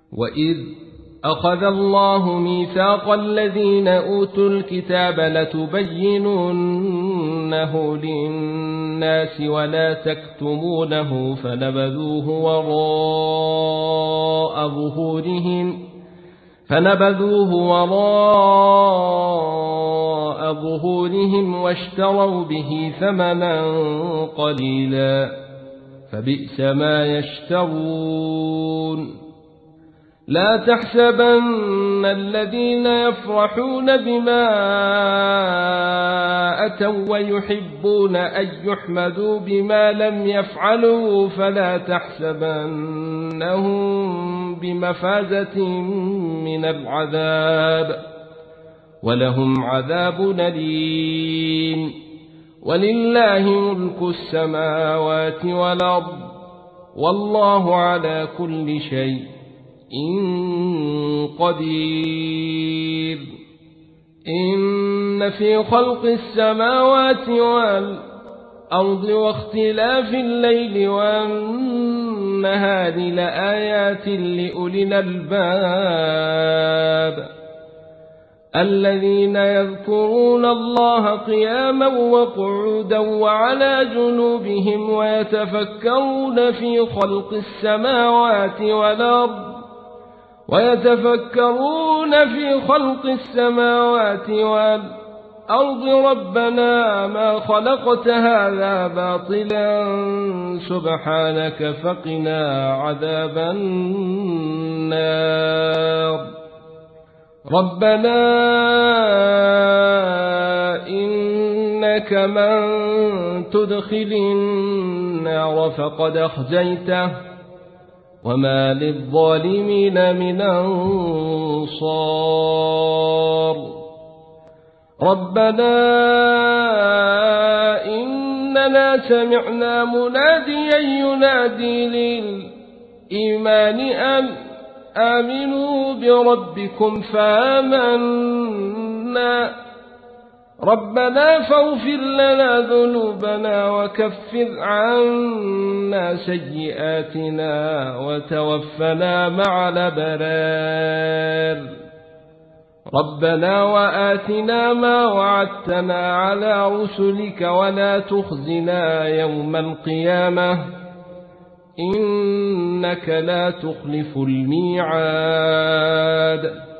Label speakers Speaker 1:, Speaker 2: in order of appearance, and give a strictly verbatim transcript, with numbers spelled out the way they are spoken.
Speaker 1: وإذ أخذ الله ميثاق الذين أوتوا الكتاب لتبيننه للناس ولا تكتمونه فنبذوه وراء ظهورهم فنبذوه وراء ظهورهم واشتروا به ثمنا قليلا فبئس ما يشترون. لا تحسبن الذين يفرحون بما أتوا ويحبون أن يحمدوا بما لم يفعلوا فلا تحسبنهم بمفازة من العذاب ولهم عذاب أليم. ولله ملك السماوات والأرض والله على كل شيء إن قدير. إن في خلق السماوات والأرض واختلاف الليل والنهار لآيات لأولي الألباب الذين يذكرون الله قياما وقعودا وعلى جنوبهم ويتفكرون في خلق السماوات والأرض ويتفكرون في خلق السماوات والأرض ربنا ما خلقت هذا باطلا سبحانك فقنا عذاب النار. ربنا إنك من تدخل النار فقد أخزيته وما للظالمين من أنصار. ربنا إننا سمعنا مناديا ينادي للإيمان أن آمنوا بربكم فآمنا. ربنا فاغفر لنا ذنوبنا وكفر عنا سيئاتنا وتوفنا مع الأبرار. ربنا وآتنا ما وعدتنا على رسلك ولا تخزنا يوم القيامة إنك لا تخلف الميعاد.